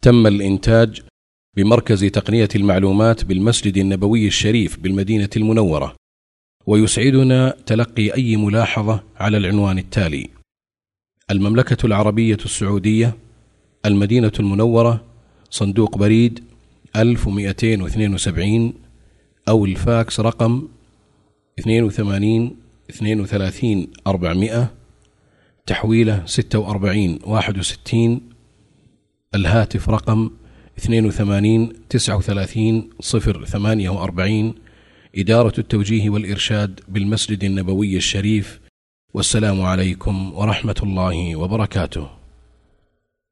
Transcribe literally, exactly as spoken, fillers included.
تم الإنتاج بمركز تقنية المعلومات بالمسجد النبوي الشريف بالمدينة المنورة، ويسعدنا تلقي أي ملاحظة على العنوان التالي: المملكة العربية السعودية، المدينة المنورة، صندوق بريد ألف ومئتين واثنين وسبعين، أو الفاكس رقم اثنين وثمانين اثنين وثلاثين أربعمائة، تحويله ستة وأربعين واحد وستين، الهاتف رقم اثنين وثمانين تسعة وثلاثين صفر ثمانية وأربعين، إدارة التوجيه والإرشاد بالمسجد النبوي الشريف. والسلام عليكم ورحمة الله وبركاته.